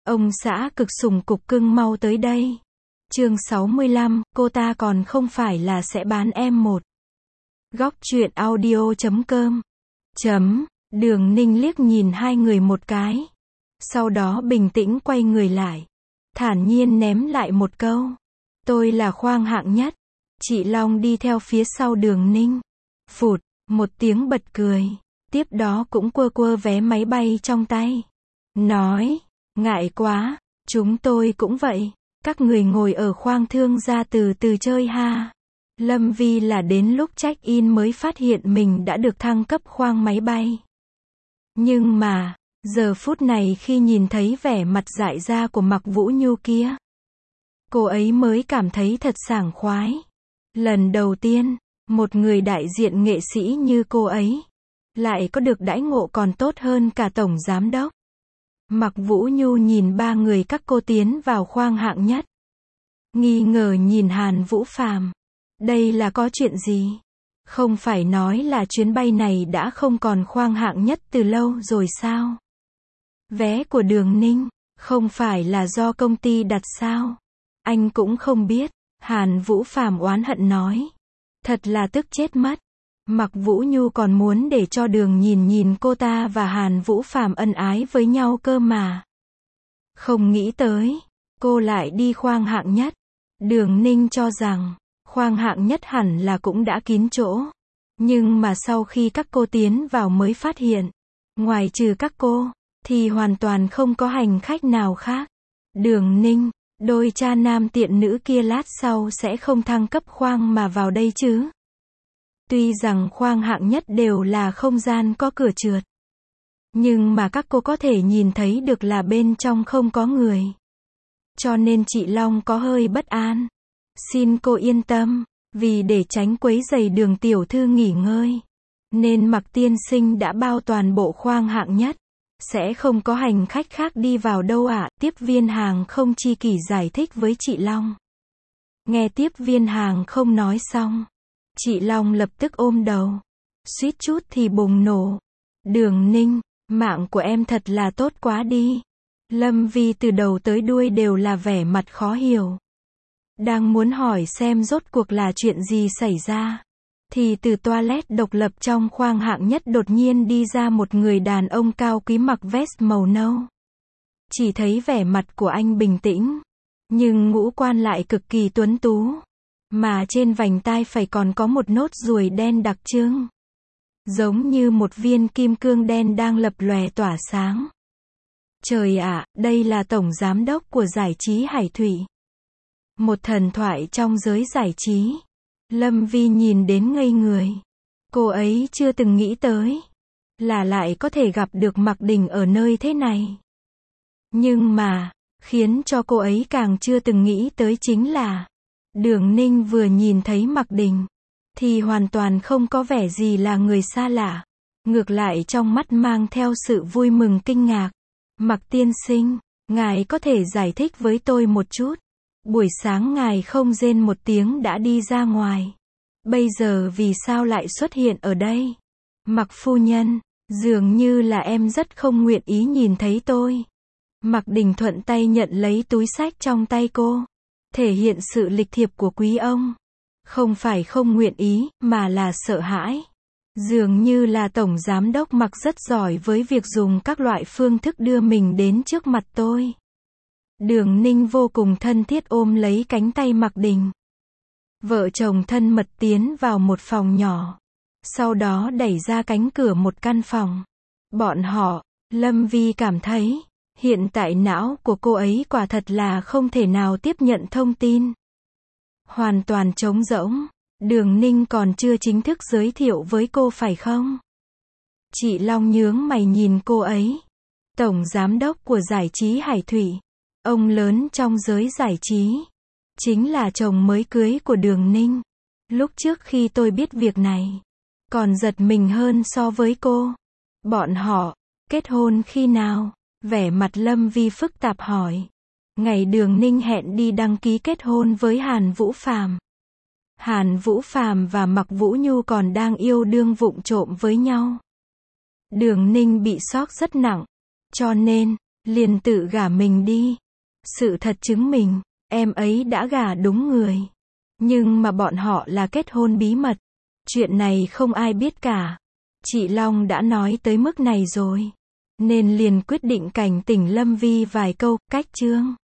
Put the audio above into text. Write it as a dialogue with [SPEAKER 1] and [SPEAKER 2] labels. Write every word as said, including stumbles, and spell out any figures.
[SPEAKER 1] Ông xã cực sủng cục cưng mau tới đây. Chương sáu mươi lăm, cô ta còn không phải là sẽ bán em một. Góc truyện audio chấm com. Chấm, Đường Ninh liếc nhìn hai người một cái. Sau đó bình tĩnh quay người lại. Thản nhiên ném lại một câu. Tôi là khoang hạng nhất. Chị Long đi theo phía sau Đường Ninh. Phụt, một tiếng bật cười. Tiếp đó cũng quơ quơ vé máy bay trong tay. Nói, ngại quá, chúng tôi cũng vậy. Các người ngồi ở khoang thương gia từ từ chơi ha. Lâm Vi là đến lúc check-in mới phát hiện mình đã được thăng cấp khoang máy bay. Nhưng mà, giờ phút này khi nhìn thấy vẻ mặt dại ra của Mạc Vũ Nhu kia, cô ấy mới cảm thấy thật sảng khoái. Lần đầu tiên, một người đại diện nghệ sĩ như cô ấy, lại có được đãi ngộ còn tốt hơn cả tổng giám đốc. Mạc Vũ Nhu nhìn ba người các cô tiến vào khoang hạng nhất. Nghi ngờ nhìn Hàn Vũ Phàm. Đây là có chuyện gì? Không phải nói là chuyến bay này đã không còn khoang hạng nhất từ lâu rồi sao? Vé của Đường Ninh, không phải là do công ty đặt sao? Anh cũng không biết. Hàn Vũ Phàm oán hận nói. Thật là tức chết mất. Mạc Vũ Nhu còn muốn để cho Đường nhìn nhìn cô ta và Hàn Vũ Phàm ân ái với nhau cơ mà. Không nghĩ tới, cô lại đi khoang hạng nhất. Đường Ninh cho rằng, khoang hạng nhất hẳn là cũng đã kín chỗ. Nhưng mà sau khi các cô tiến vào mới phát hiện, ngoài trừ các cô, thì hoàn toàn không có hành khách nào khác. Đường Ninh, đôi cha nam tiện nữ kia lát sau sẽ không thăng cấp khoang mà vào đây chứ. Tuy rằng khoang hạng nhất đều là không gian có cửa trượt, nhưng mà các cô có thể nhìn thấy được là bên trong không có người. Cho nên chị Long có hơi bất an. Xin cô yên tâm, vì để tránh quấy rầy Đường tiểu thư nghỉ ngơi, nên Mạc tiên sinh đã bao toàn bộ khoang hạng nhất. Sẽ không có hành khách khác đi vào đâu ạ, tiếp viên hàng không Chi Kỷ giải thích với chị Long. Nghe tiếp viên hàng không nói xong, chị Long lập tức ôm đầu. Suýt chút thì bùng nổ. Đường Ninh, mạng của em thật là tốt quá đi. Lâm Vi từ đầu tới đuôi đều là vẻ mặt khó hiểu. Đang muốn hỏi xem rốt cuộc là chuyện gì xảy ra, thì từ toilet độc lập trong khoang hạng nhất đột nhiên đi ra một người đàn ông cao quý mặc vest màu nâu. Chỉ thấy vẻ mặt của anh bình tĩnh, nhưng ngũ quan lại cực kỳ tuấn tú. Mà trên vành tai phải còn có một nốt ruồi đen đặc trưng. Giống như một viên kim cương đen đang lập lòe tỏa sáng. Trời ạ, đây là tổng giám đốc của giải trí Hải Thủy. Một thần thoại trong giới giải trí. Lâm Vi nhìn đến ngây người. Cô ấy chưa từng nghĩ tới là lại có thể gặp được Mạc Đình ở nơi thế này. Nhưng mà, khiến cho cô ấy càng chưa từng nghĩ tới chính là Đường Ninh vừa nhìn thấy Mạc Đình, thì hoàn toàn không có vẻ gì là người xa lạ. Ngược lại trong mắt mang theo sự vui mừng kinh ngạc. Mạc tiên sinh, ngài có thể giải thích với tôi một chút. Buổi sáng ngài không rên một tiếng đã đi ra ngoài. Bây giờ vì sao lại xuất hiện ở đây? Mạc phu nhân, dường như là em rất không nguyện ý nhìn thấy tôi. Mạc Đình thuận tay nhận lấy túi xách trong tay cô. Thể hiện sự lịch thiệp của quý ông. Không phải không nguyện ý, mà là sợ hãi. Dường như là tổng giám đốc Mạc rất giỏi với việc dùng các loại phương thức đưa mình đến trước mặt tôi. Đường Ninh vô cùng thân thiết ôm lấy cánh tay Mạc Đình. Vợ chồng thân mật tiến vào một phòng nhỏ. Sau đó đẩy ra cánh cửa một căn phòng. Bọn họ, Lâm Vi cảm thấy, hiện tại não của cô ấy quả thật là không thể nào tiếp nhận thông tin. Hoàn toàn trống rỗng. Đường Ninh còn chưa chính thức giới thiệu với cô phải không? Chị Long nhướng mày nhìn cô ấy. Tổng giám đốc của giải trí Hải Thủy. Ông lớn trong giới giải trí. Chính là chồng mới cưới của Đường Ninh. Lúc trước khi tôi biết việc này, còn giật mình hơn so với cô. Bọn họ, kết hôn khi nào? Vẻ mặt Lâm Vi phức tạp hỏi. Ngày Đường Ninh hẹn đi đăng ký kết hôn với Hàn Vũ Phàm. Hàn Vũ Phàm và Mạc Vũ Nhu còn đang yêu đương vụng trộm với nhau. Đường Ninh bị sốc rất nặng. Cho nên, liền tự gả mình đi. Sự thật chứng minh, em ấy đã gả đúng người. Nhưng mà bọn họ là kết hôn bí mật. Chuyện này không ai biết cả. Chị Long đã nói tới mức này rồi. Nên liền quyết định cảnh tỉnh Lâm Vi vài câu, cách chương.